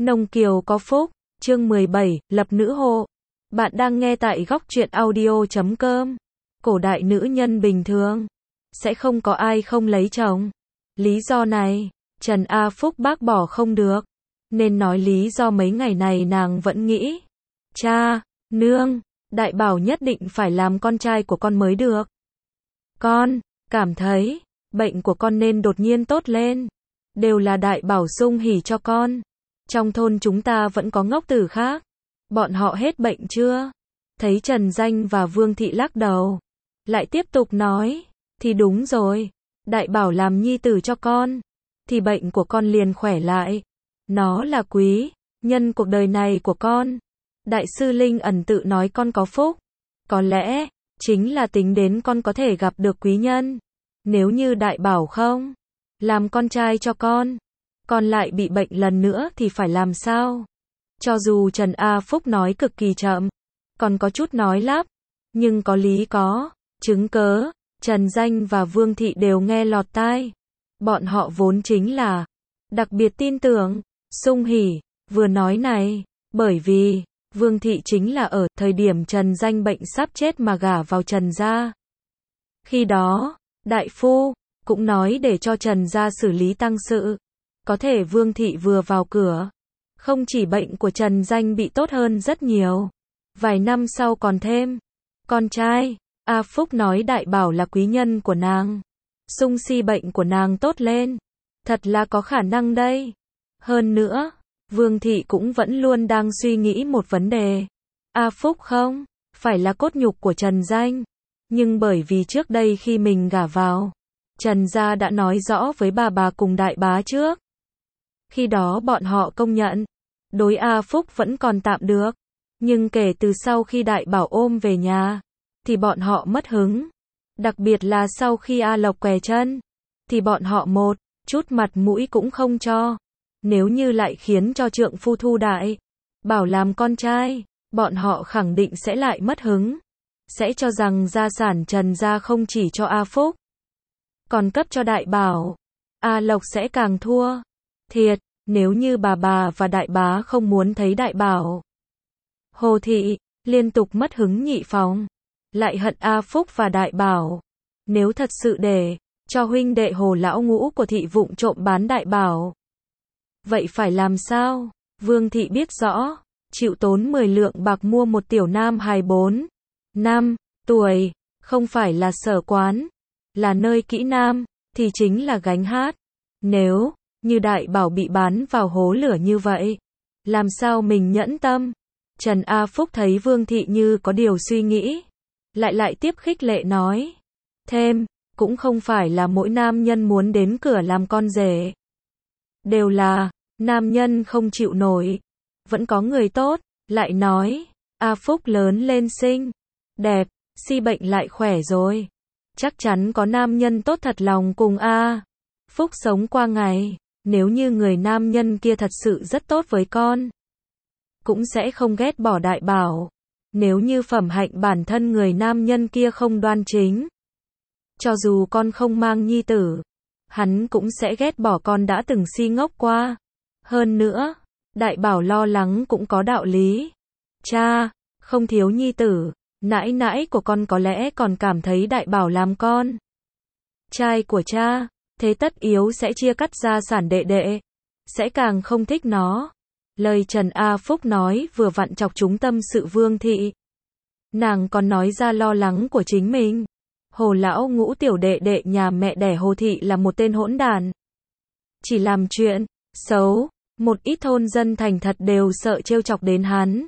Nông Kiều có phúc, chương 17, lập nữ hộ. Bạn đang nghe tại góc truyện audio.com. Cổ đại nữ nhân bình thường, sẽ không có ai không lấy chồng. Lý do này, Trần A Phúc bác bỏ không được, nên nói lý do mấy ngày này nàng vẫn nghĩ. Cha, nương, Đại Bảo nhất định phải làm con trai của con mới được. Con, cảm thấy, bệnh của con nên đột nhiên tốt lên. Đều là Đại Bảo sung hỉ cho con. Trong thôn chúng ta vẫn có ngốc tử khác. Bọn họ hết bệnh chưa? Thấy Trần Danh và Vương Thị lắc đầu. Lại tiếp tục nói. Thì đúng rồi. Đại Bảo làm nhi tử cho con. Thì bệnh của con liền khỏe lại. Nó là quý nhân cuộc đời này của con. Đại sư Linh ẩn tự nói con có phúc. Có lẽ, chính là tính đến con có thể gặp được quý nhân. Nếu như Đại Bảo không làm con trai cho con lại bị bệnh lần nữa thì phải làm sao? Cho dù Trần A Phúc nói cực kỳ chậm, còn có chút nói lắp, nhưng có lý có chứng cớ, Trần Danh và Vương Thị đều nghe lọt tai. Bọn họ vốn chính là đặc biệt tin tưởng, sung hỉ, vừa nói này, bởi vì Vương Thị chính là ở thời điểm Trần Danh bệnh sắp chết mà gả vào Trần gia. Khi đó, đại phu cũng nói để cho Trần gia xử lý tang sự. Có thể Vương Thị vừa vào cửa, không chỉ bệnh của Trần Danh bị tốt hơn rất nhiều, vài năm sau còn thêm con trai. A Phúc nói Đại Bảo là quý nhân của nàng, sung si bệnh của nàng tốt lên, thật là có khả năng đây. Hơn nữa, Vương Thị cũng vẫn luôn đang suy nghĩ một vấn đề. A Phúc không phải là cốt nhục của Trần Danh, nhưng bởi vì trước đây khi mình gả vào, Trần gia đã nói rõ với bà cùng đại bá trước. Khi đó bọn họ công nhận, đối A Phúc vẫn còn tạm được. Nhưng kể từ sau khi Đại Bảo ôm về nhà, thì bọn họ mất hứng. Đặc biệt là sau khi A Lộc què chân, thì bọn họ một chút mặt mũi cũng không cho. Nếu như lại khiến cho trượng phu thu Đại Bảo làm con trai, bọn họ khẳng định sẽ lại mất hứng. Sẽ cho rằng gia sản Trần gia không chỉ cho A Phúc, còn cấp cho Đại Bảo. A Lộc sẽ càng thua. Thiệt, nếu như bà và đại bá không muốn thấy Đại Bảo. Hồ Thị liên tục mất hứng nhị phòng, lại hận A Phúc và Đại Bảo. Nếu thật sự để cho huynh đệ Hồ lão ngũ của Thị vụng trộm bán Đại Bảo, vậy phải làm sao? Vương Thị biết rõ, chịu tốn 10 lượng bạc mua một tiểu nam hài 4 năm tuổi, không phải là sở quán, là nơi kỹ nam, thì chính là gánh hát. Nếu như Đại Bảo bị bán vào hố lửa như vậy, làm sao mình nhẫn tâm? Trần A Phúc thấy Vương Thị như có điều suy nghĩ, lại tiếp khích lệ nói. Thêm, cũng không phải là mỗi nam nhân muốn đến cửa làm con rể. Đều là nam nhân không chịu nổi. Vẫn có người tốt, lại nói, A Phúc lớn lên xinh, đẹp, si bệnh lại khỏe rồi. Chắc chắn có nam nhân tốt thật lòng cùng A Phúc sống qua ngày. Nếu như người nam nhân kia thật sự rất tốt với con, cũng sẽ không ghét bỏ Đại Bảo. Nếu như phẩm hạnh bản thân người nam nhân kia không đoan chính, cho dù con không mang nhi tử, hắn cũng sẽ ghét bỏ con đã từng si ngốc qua. Hơn nữa, Đại Bảo lo lắng cũng có đạo lý. Cha, không thiếu nhi tử, nãi nãi của con có lẽ còn cảm thấy Đại Bảo làm con trai của cha, thế tất yếu sẽ chia cắt gia sản đệ đệ, sẽ càng không thích nó. Lời Trần A Phúc nói vừa vặn chọc trúng tâm sự Vương Thị. Nàng còn nói ra lo lắng của chính mình. Hồ lão ngũ tiểu đệ đệ nhà mẹ đẻ Hồ Thị là một tên hỗn đàn, chỉ làm chuyện xấu, một ít thôn dân thành thật đều sợ trêu chọc đến hắn.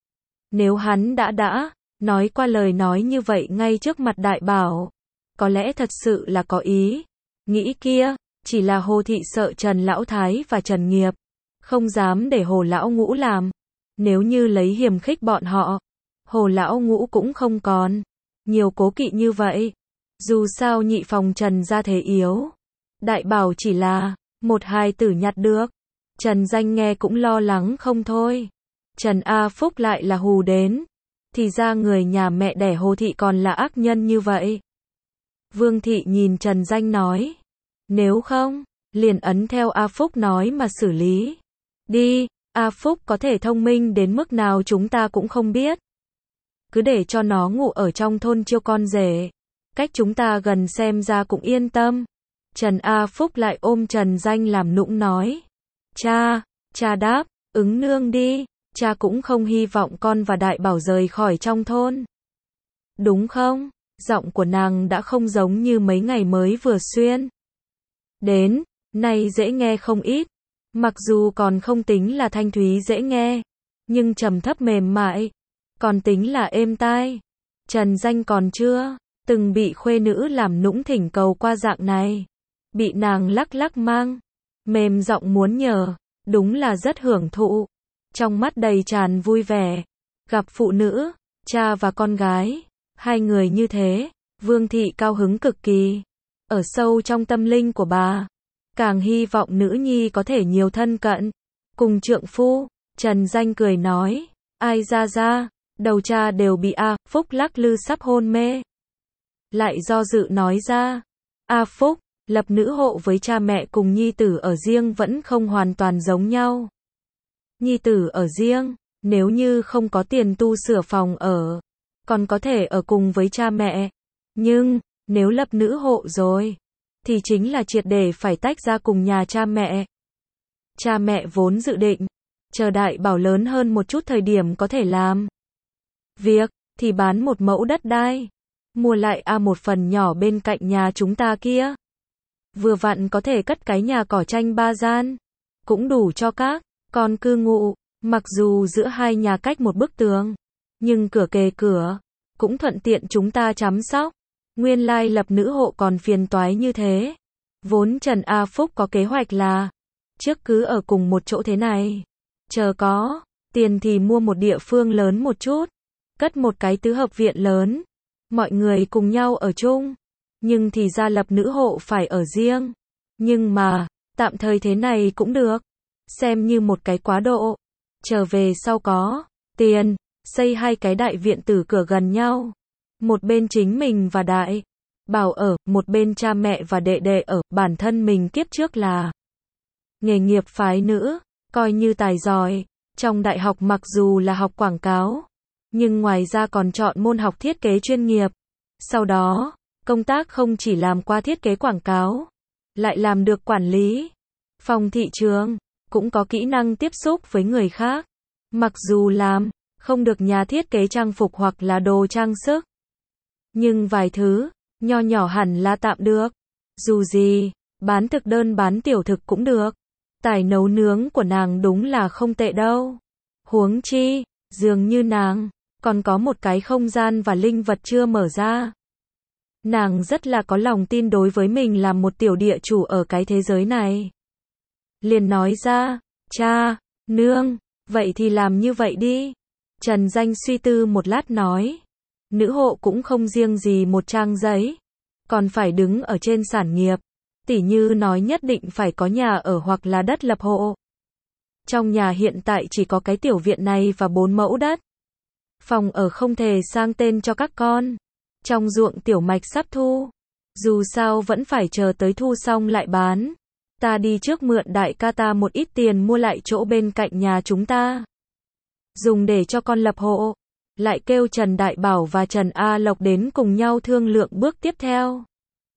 Nếu hắn đã nói qua lời nói như vậy ngay trước mặt Đại Bảo, có lẽ thật sự là có ý nghĩ kia, chỉ là Hồ Thị sợ Trần Lão Thái và Trần Nghiệp không dám để Hồ lão ngũ làm. Nếu như lấy hiềm khích bọn họ, Hồ lão ngũ cũng không còn nhiều cố kỵ như vậy. Dù sao nhị phòng Trần gia thế yếu, Đại Bảo chỉ là một hài tử nhặt được. Trần Danh nghe cũng lo lắng không thôi. Trần A Phúc lại là hù đến, thì ra người nhà mẹ đẻ Hồ Thị còn là ác nhân như vậy. Vương Thị nhìn Trần Danh nói, nếu không, liền ấn theo A Phúc nói mà xử lý đi. A Phúc có thể thông minh đến mức nào chúng ta cũng không biết. Cứ để cho nó ngủ ở trong thôn chiêu con rể. Cách chúng ta gần xem ra cũng yên tâm. Trần A Phúc lại ôm Trần Danh làm nũng nói. Cha đáp, ứng nương đi, cha cũng không hy vọng con và Đại Bảo rời khỏi trong thôn. Đúng không? Giọng của nàng đã không giống như mấy ngày mới vừa xuyên đến, nay dễ nghe không ít. Mặc dù còn không tính là thanh thúy dễ nghe, nhưng trầm thấp mềm mại, còn tính là êm tai. Trần Danh còn chưa từng bị khuê nữ làm nũng thỉnh cầu qua dạng này. Bị nàng lắc lắc mang, mềm giọng muốn nhờ, đúng là rất hưởng thụ. Trong mắt đầy tràn vui vẻ, gặp phụ nữ, cha và con gái, hai người như thế, Vương thị cao hứng cực kỳ. Ở sâu trong tâm linh của bà, càng hy vọng nữ nhi có thể nhiều thân cận cùng trượng phu. Trần Danh cười nói, ai ra, đầu cha đều bị A Phúc lắc lư sắp hôn mê. Lại do dự nói ra, A Phúc, lập nữ hộ với cha mẹ cùng nhi tử ở riêng vẫn không hoàn toàn giống nhau. Nhi tử ở riêng, nếu như không có tiền tu sửa phòng ở, còn có thể ở cùng với cha mẹ. Nhưng, nếu lập nữ hộ rồi, thì chính là triệt để phải tách ra cùng nhà cha mẹ. Cha mẹ vốn dự định, chờ Đại Bảo lớn hơn một chút thời điểm có thể làm việc, thì bán một mẫu đất đai, mua lại một phần nhỏ bên cạnh nhà chúng ta kia. Vừa vặn có thể cất cái nhà cỏ tranh 3 gian, cũng đủ cho các con cư ngụ, mặc dù giữa hai nhà cách một bức tường, nhưng cửa kề cửa, cũng thuận tiện chúng ta chăm sóc. Nguyên lai lập nữ hộ còn phiền toái như thế. Vốn Trần A Phúc có kế hoạch là, trước cứ ở cùng một chỗ thế này, chờ có tiền thì mua một địa phương lớn một chút, cất một cái tứ hợp viện lớn, mọi người cùng nhau ở chung. Nhưng thì ra lập nữ hộ phải ở riêng. Nhưng mà, tạm thời thế này cũng được, xem như một cái quá độ. Trở về sau có tiền, xây hai cái đại viện tử cửa gần nhau. Một bên chính mình và Đại Bảo ở, một bên cha mẹ và đệ đệ ở. Bản thân mình kiếp trước là nghề nghiệp phái nữ, coi như tài giỏi. Trong đại học mặc dù là học quảng cáo, nhưng ngoài ra còn chọn môn học thiết kế chuyên nghiệp. Sau đó, công tác không chỉ làm qua thiết kế quảng cáo, lại làm được quản lý phòng thị trường, cũng có kỹ năng tiếp xúc với người khác. Mặc dù làm không được nhà thiết kế trang phục hoặc là đồ trang sức, nhưng vài thứ nho nhỏ hẳn là tạm được. Dù gì, bán thực đơn bán tiểu thực cũng được. Tài nấu nướng của nàng đúng là không tệ đâu. Huống chi, dường như nàng còn có một cái không gian và linh vật chưa mở ra. Nàng rất là có lòng tin đối với mình làm một tiểu địa chủ ở cái thế giới này. Liền nói ra, cha, nương, vậy thì làm như vậy đi. Trần Danh suy tư một lát nói, nữ hộ cũng không riêng gì một trang giấy, còn phải đứng ở trên sản nghiệp. Tỉ như nói nhất định phải có nhà ở hoặc là đất lập hộ. Trong nhà hiện tại chỉ có cái tiểu viện này và 4 mẫu đất. Phòng ở không thể sang tên cho các con. Trong ruộng tiểu mạch sắp thu. Dù sao vẫn phải chờ tới thu xong lại bán. Ta đi trước mượn đại ca ta một ít tiền mua lại chỗ bên cạnh nhà chúng ta, dùng để cho con lập hộ. Lại kêu Trần Đại Bảo và Trần A Lộc đến cùng nhau thương lượng bước tiếp theo.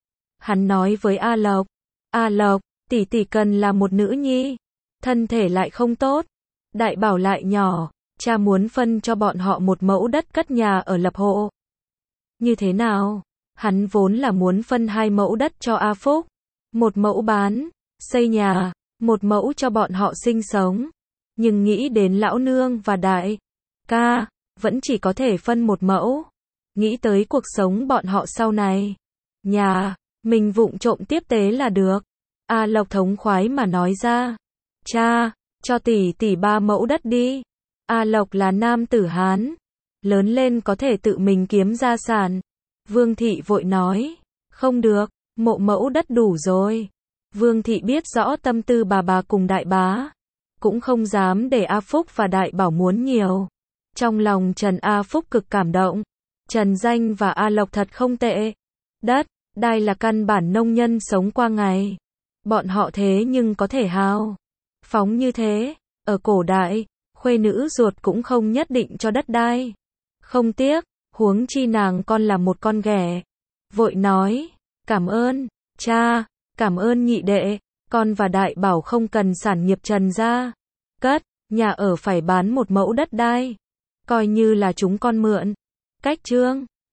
Hắn nói với A Lộc, A Lộc, tỷ tỷ cần là một nữ nhi, thân thể lại không tốt. Đại Bảo lại nhỏ, cha muốn phân cho bọn họ một mẫu đất cất nhà ở lập hộ. Như thế nào? Hắn vốn là muốn phân 2 mẫu đất cho A Phúc, một mẫu bán, xây nhà, một mẫu cho bọn họ sinh sống. Nhưng nghĩ đến lão nương và đại ca, vẫn chỉ có thể phân một mẫu. Nghĩ tới cuộc sống bọn họ sau này, nhà mình vụng trộm tiếp tế là được. A Lộc thống khoái mà nói ra, cha, cho tỷ tỷ 3 mẫu đất đi. A Lộc là nam tử Hán, lớn lên có thể tự mình kiếm gia sản. Vương thị vội nói, không được, một mẫu đất đủ rồi. Vương thị biết rõ tâm tư bà cùng đại bá, cũng không dám để A Phúc và Đại Bảo muốn nhiều. Trong lòng Trần A Phúc cực cảm động. Trần Danh và A Lộc thật không tệ. Đất đai là căn bản nông nhân sống qua ngày. Bọn họ thế nhưng có thể hào phóng như thế. Ở cổ đại, khuê nữ ruột cũng không nhất định cho đất đai. Không tiếc, huống chi nàng con là một con ghẻ. Vội nói, cảm ơn, cha, cảm ơn nhị đệ, con và đại bảo không cần sản nghiệp Trần gia. Cất, nhà ở phải bán một mẫu đất đai. Coi như là chúng con mượn. Cách chương